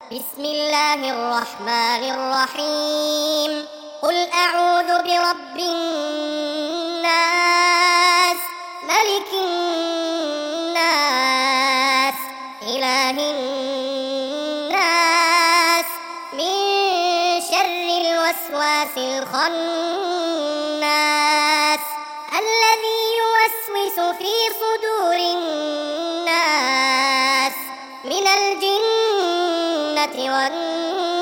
بسم الله الرحمن الرحيم. قل أعوذ برب الناس، ملك الناس، إله الناس، من شر الوسواس الخناس، الذي يوسوس في صدور الناس من الجنة والناس.